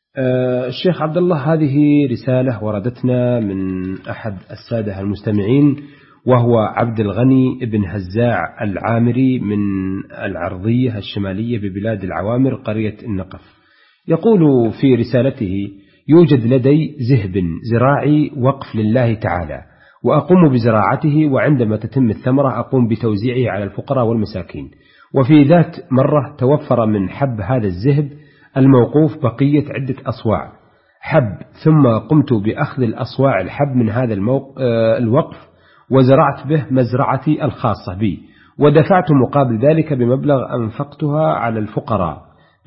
الشيخ عبد الله، هذه رسالة وردتنا من أحد السادة المستمعين، وهو عبد الغني بن هزاع العامري من العرضية الشمالية ببلاد العوامر قرية النقف. يقول في رسالته: يوجد لدي ذهب زراعي وقف لله تعالى، وأقوم بزراعته، وعندما تتم الثمرة أقوم بتوزيعه على الفقراء والمساكين. وفي ذات مرة توفر من حب هذا الذهب الموقوف بقية عدة أصواع حب، ثم قمت بأخذ الأصواع الحب من هذا الوقف وزرعت به مزرعتي الخاصة بي، ودفعت مقابل ذلك بمبلغ أنفقتها على الفقراء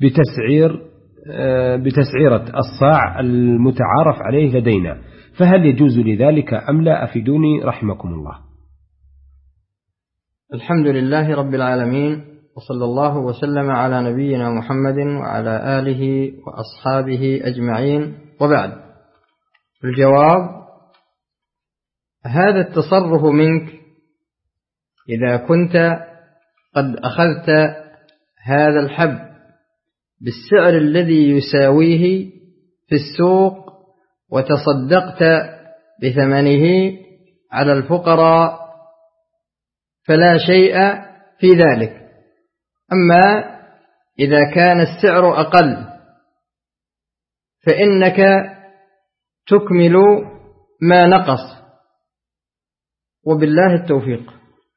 بتسعيرة الصاع المتعارف عليه لدينا، فهل يجوز لذلك أم لا؟ أفيدوني رحمكم الله. الحمد لله رب العالمين، وصلى الله وسلم على نبينا محمد وعلى آله وأصحابه أجمعين، وبعد. الجواب: هذا التصرف منك إذا كنت قد أخذت هذا الحب بالسعر الذي يساويه في السوق وتصدقت بثمنه على الفقراء فلا شيء في ذلك. أما إذا كان السعر أقل فإنك تكمل ما نقص، وبالله التوفيق.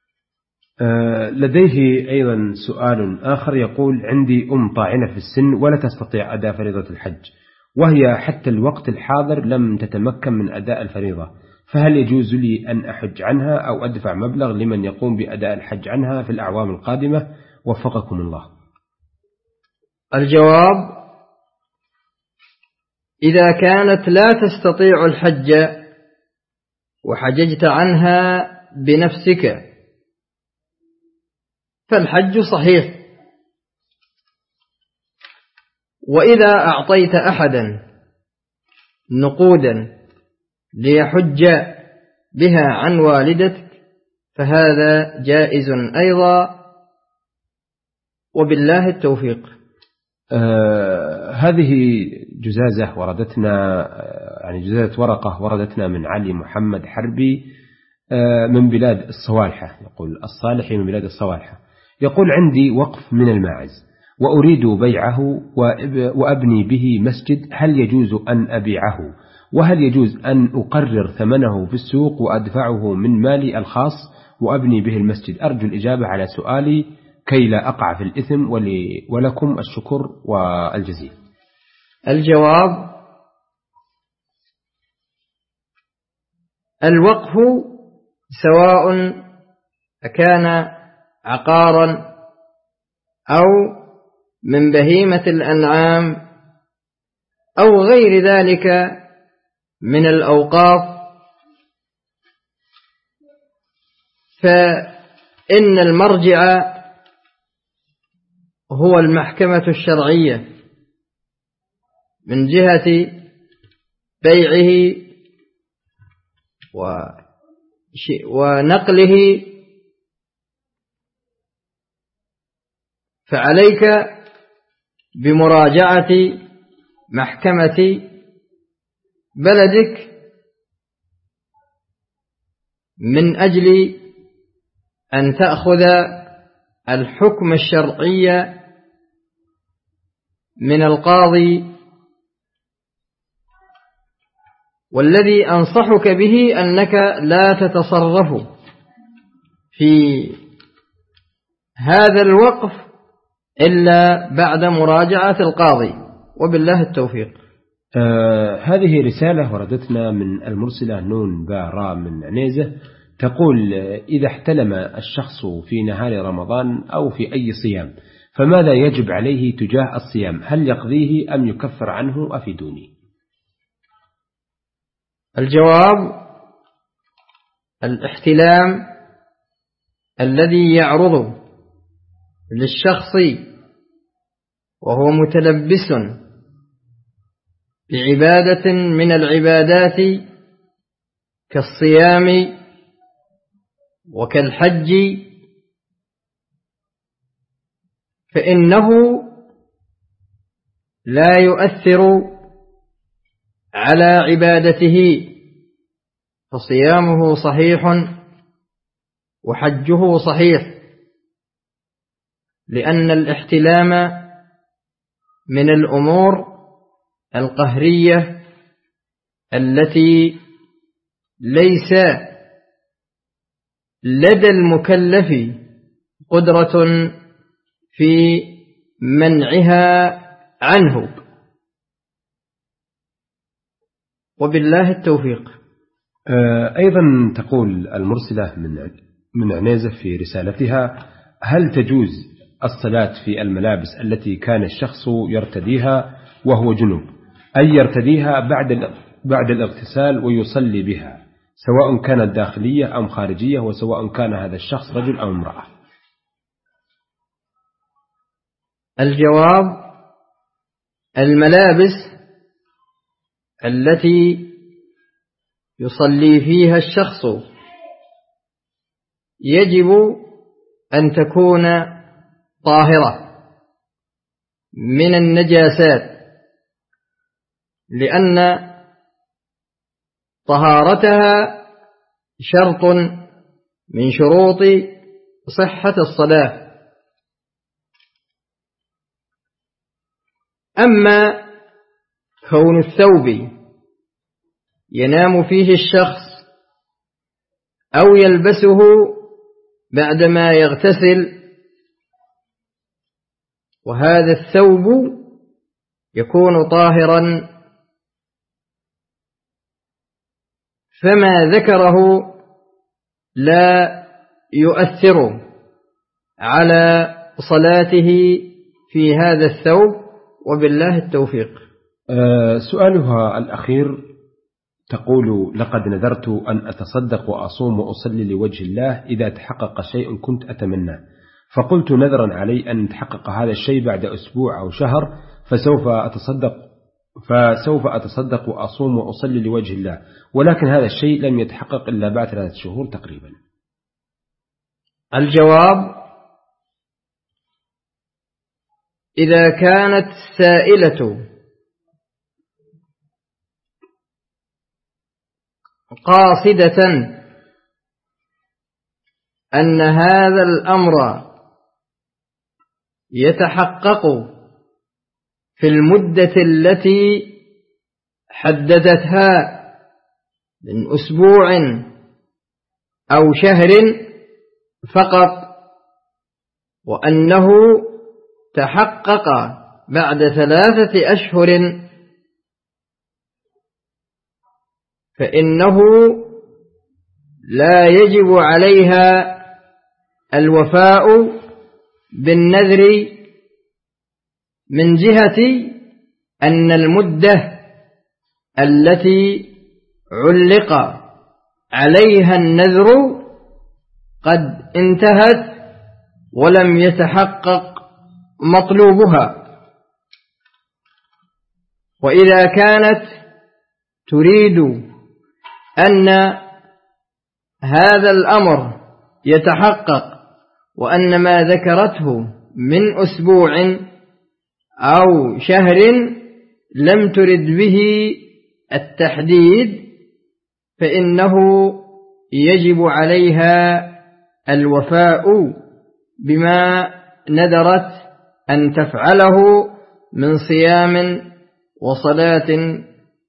لديه أيضا سؤال آخر، يقول: عندي طاعنة في السن ولا تستطيع أداء فريضة الحج، وهي حتى الوقت الحاضر لم تتمكن من أداء الفريضة، فهل يجوز لي أن أحج عنها أو أدفع مبلغ لمن يقوم بأداء الحج عنها في الأعوام القادمة؟ وفقكم الله. الجواب: إذا كانت لا تستطيع الحج وحججت عنها بنفسك فالحج صحيح. وإذا أعطيت أحدا نقودا ليحج بها عن والدتك فهذا جائز أيضا، وبالله التوفيق. هذه جزازة وردتنا، يعني جزازة ورقة وردتنا من علي محمد حربي من بلاد الصوالحة، يقول الصالحي من بلاد الصوالحة. يقول: عندي وقف من الماعز وأريد بيعه وأبني به مسجد، هل يجوز أن أبيعه؟ وهل يجوز أن أقرر ثمنه في السوق وأدفعه من مالي الخاص وأبني به المسجد؟ أرجو الإجابة على سؤالي كي لا أقع في الإثم، ولكم الشكر والجزيل. الجواب: الوقف سواء كان عقارا أو من بهيمة الأنعام أو غير ذلك من الأوقاف، فإن المرجع هو المحكمة الشرعية من جهة بيعه ونقله، فعليك بمراجعة محكمة بلدك من أجل أن تأخذ الحكم الشرعي من القاضي. والذي أنصحك به أنك لا تتصرف في هذا الوقف إلا بعد مراجعة القاضي، وبالله التوفيق. هذه رسالة وردتنا من المرسلة نون بارا من عنيزة، تقول: إذا احتلم الشخص في نهار رمضان أو في أي صيام فماذا يجب عليه تجاه الصيام؟ هل يقضيه أم يكفر عنه؟ أفيدوني. الجواب: الاحتلام الذي يعرض للشخص وهو متلبس بعبادة من العبادات كالصيام وكالحج فإنه لا يؤثر على عبادته فصيامه صحيح وحجه صحيح، لأن الاحتلام من الأمور القهرية التي ليس لدى المكلف قدرة في منعها عنه، وبالله التوفيق. أيضا تقول المرسلة من عنيزة في رسالتها: هل تجوز الصلاة في الملابس التي كان الشخص يرتديها وهو جنوب، أي يرتديها بعد الاغتسال ويصلي بها، سواء كانت داخلية أم خارجية، وسواء كان هذا الشخص رجل أو امرأة؟ الجواب: الملابس التي يصلي فيها الشخص يجب أن تكون طاهرة من النجاسات، لأن طهارتها شرط من شروط صحة الصلاة. أما كون الثوب ينام فيه الشخص أو يلبسه بعدما يغتسل، وهذا الثوب يكون طاهرا، فما ذكره لا يؤثر على صلاته في هذا الثوب، وبالله التوفيق. سؤالها الأخير تقول: لقد نذرت أن أتصدق وأصوم وأصلي لوجه الله، إذا تحقق شيء كنت أتمناه، فقلت نذرا علي أن يتحقق هذا الشيء بعد أسبوع أو شهر، فسوف أتصدق وأصوم وأصلي لوجه الله، ولكن هذا الشيء لم يتحقق إلا بعد 3 شهور تقريبا. الجواب: إذا كانت السائلة قاصدة أن هذا الأمر يتحقق في المدة التي حددتها من أسبوع أو شهر فقط، وأنه تحقق بعد 3 أشهر، فإنه لا يجب عليها الوفاء بالنذر، من جهة أن المدة التي علق عليها النذر قد انتهت ولم يتحقق مطلوبها. وإذا كانت تريد أن هذا الأمر يتحقق، وأن ما ذكرته من أسبوع أو شهر لم ترد به التحديد، فإنه يجب عليها الوفاء بما نذرت أن تفعله من صيام وصلاة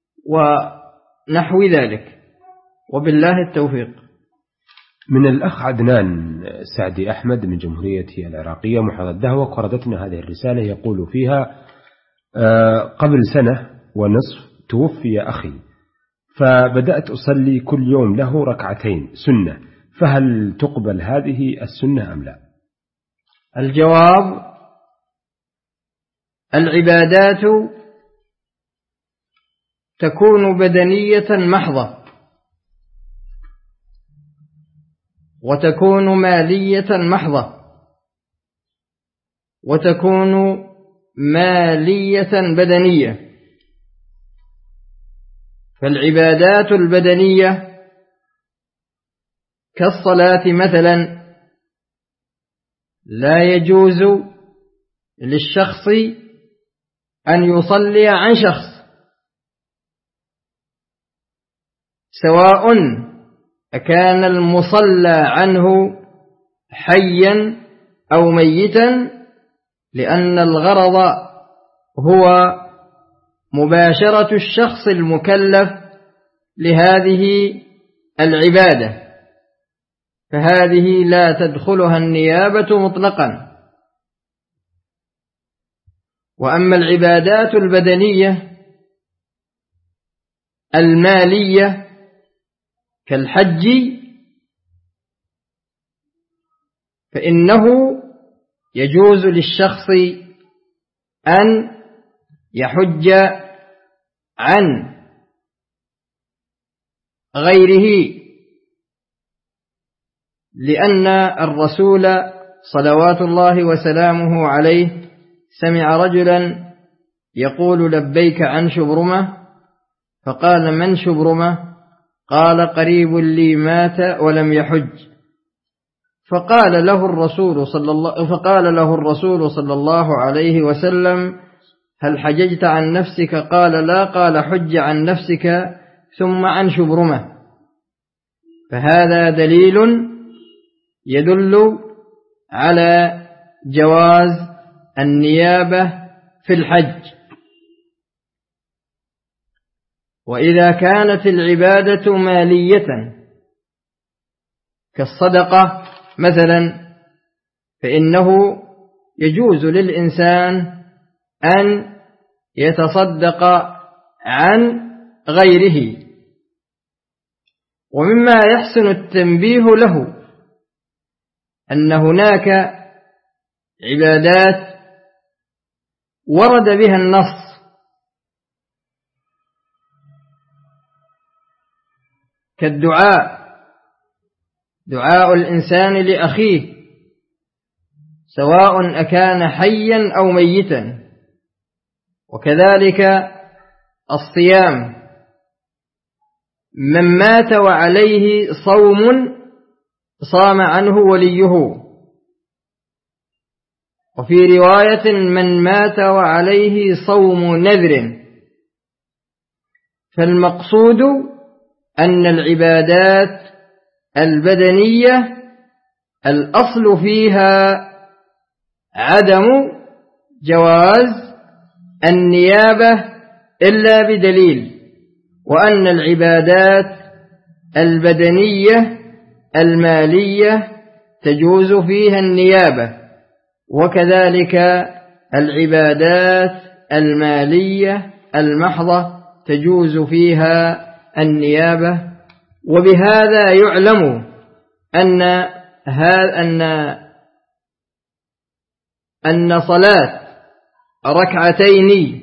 ونحو ذلك، وبالله التوفيق. من الأخ عدنان سعدي أحمد من جمهورية العراقية محافظة دهوك وردتنا هذه الرسالة، يقول فيها: قبل 1.5 سنة توفي أخي، فبدأت أصلي كل يوم له 2 ركعتين سنة، فهل تقبل هذه السنة أم لا؟ الجواب: العبادات تكون بدنية محضة، وتكون مالية محضة، وتكون مالية بدنية. فالعبادات البدنية كالصلاة مثلا لا يجوز للشخص أن يصلي عن شخص، سواء أكان المصلى عنه حيا أو ميتا، لأن الغرض هو مباشرة الشخص المكلف لهذه العبادة، فهذه لا تدخلها النيابة مطلقا. وأما العبادات البدنية المالية كالحج فإنه يجوز للشخص أن يحج عن غيره، لأن الرسول صلوات الله وسلامه عليه سمع رجلا يقول لبيك عن شبرمة، فقال من شبرمة؟ قال قريب لي مات ولم يحج. فقال له الرسول صلى الله عليه وسلم هل حججت عن نفسك؟ قال لا. قال حج عن نفسك ثم عن شبرمة. فهذا دليل يدل على جواز النيابة في الحج. وإذا كانت العبادة مالية كالصدقة مثلا، فإنه يجوز للإنسان أن يتصدق عن غيره. ومما يحسن التنبيه له أن هناك عبادات ورد بها النص كالدعاء، دعاء الإنسان لأخيه سواء أكان حيا أو ميتا، وكذلك الصيام، من مات وعليه صوم صام عنه وليه، وفي رواية من مات وعليه صوم نذر. فالمقصود أن العبادات البدنية الأصل فيها عدم جواز النيابة إلا بدليل، وأن العبادات البدنية المالية تجوز فيها النيابة، وكذلك العبادات المالية المحضة تجوز فيها النيابة. وبهذا يعلم أن صلاة ركعتين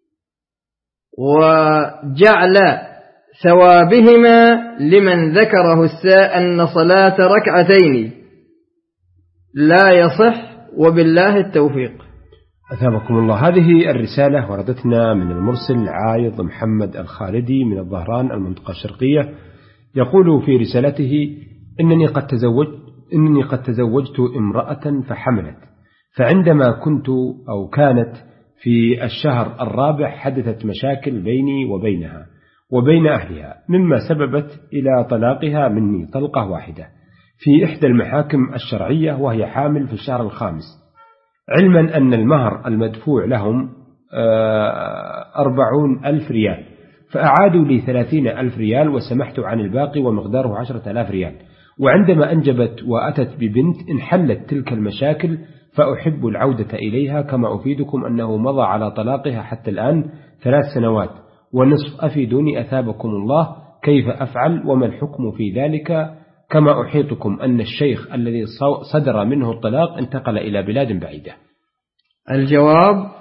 وجعل ثوابهما لمن ذكره أن صلاة ركعتين لا يصح، وبالله التوفيق. أثابكم الله. هذه الرسالة وردتنا من المرسل عايض محمد الخالدي من الظهران المنطقة الشرقية، يقول في رسالته إنني قد تزوجت امرأة فحملت، فعندما كانت في الشهر الرابع حدثت مشاكل بيني وبينها وبين أهلها، مما سببت إلى طلاقها مني طلقة واحدة في إحدى المحاكم الشرعية وهي حامل في الشهر الخامس، علما أن المهر المدفوع لهم 40,000 ريال، فأعادوا لي 30,000 ريال وسمحت عن الباقي ومقداره 10,000 ريال. وعندما أنجبت وأتت ببنت انحلت تلك المشاكل، فأحب العودة إليها، كما أفيدكم أنه مضى على طلاقها حتى الآن 3 سنوات ونصف. أفيدوني أثابكم الله كيف أفعل وما الحكم في ذلك، كما أحيطكم أن الشيخ الذي صدر منه الطلاق انتقل إلى بلاد بعيدة. الجواب: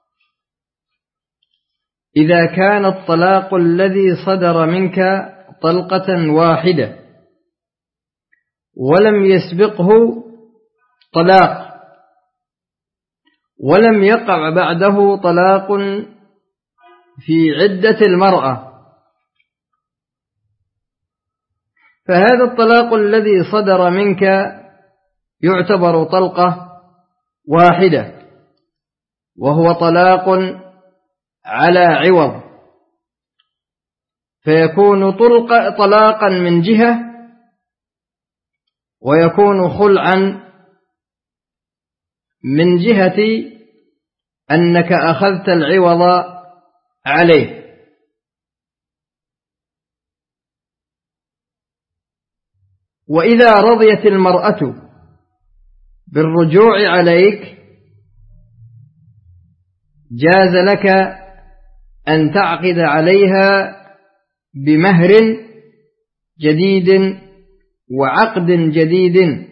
إذا كان الطلاق الذي صدر منك طلقة واحدة ولم يسبقه طلاق ولم يقع بعده طلاق في عدة المرأة، فهذا الطلاق الذي صدر منك يعتبر طلقة واحدة، وهو طلاق على عوض، فيكون طلاقا من جهة، ويكون خلعا من جهة أنك أخذت العوض عليه. وإذا رضيت المرأة بالرجوع عليك جاز لك أن تعقد عليها بمهر جديد وعقد جديد،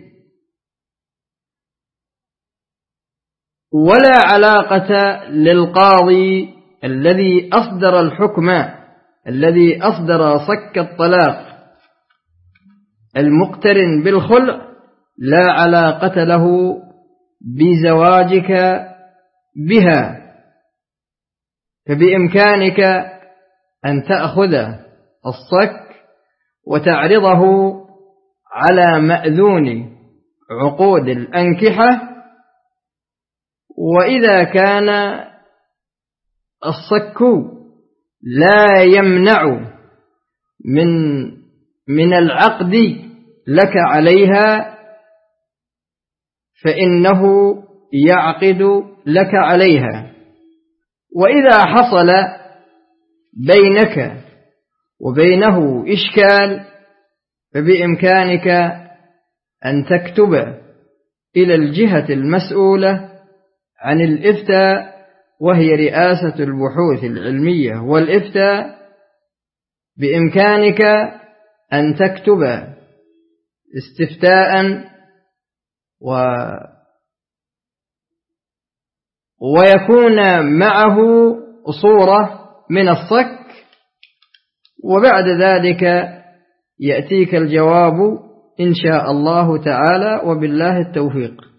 ولا علاقة للقاضي الذي أصدر الحكم، الذي أصدر صك الطلاق المقترن بالخلع، لا علاقة له بزواجك بها. فبإمكانك أن تأخذ الصك وتعرضه على مأذون عقود الأنكحة، وإذا كان الصك لا يمنع من العقد لك عليها فإنه يعقد لك عليها. وإذا حصل بينك وبينه إشكال فبإمكانك أن تكتب إلى الجهة المسؤولة عن الإفتاء، وهي رئاسة البحوث العلمية والإفتاء. بإمكانك أن تكتب استفتاء ويكون معه صورة من الصك، وبعد ذلك يأتيك الجواب إن شاء الله تعالى، وبالله التوفيق.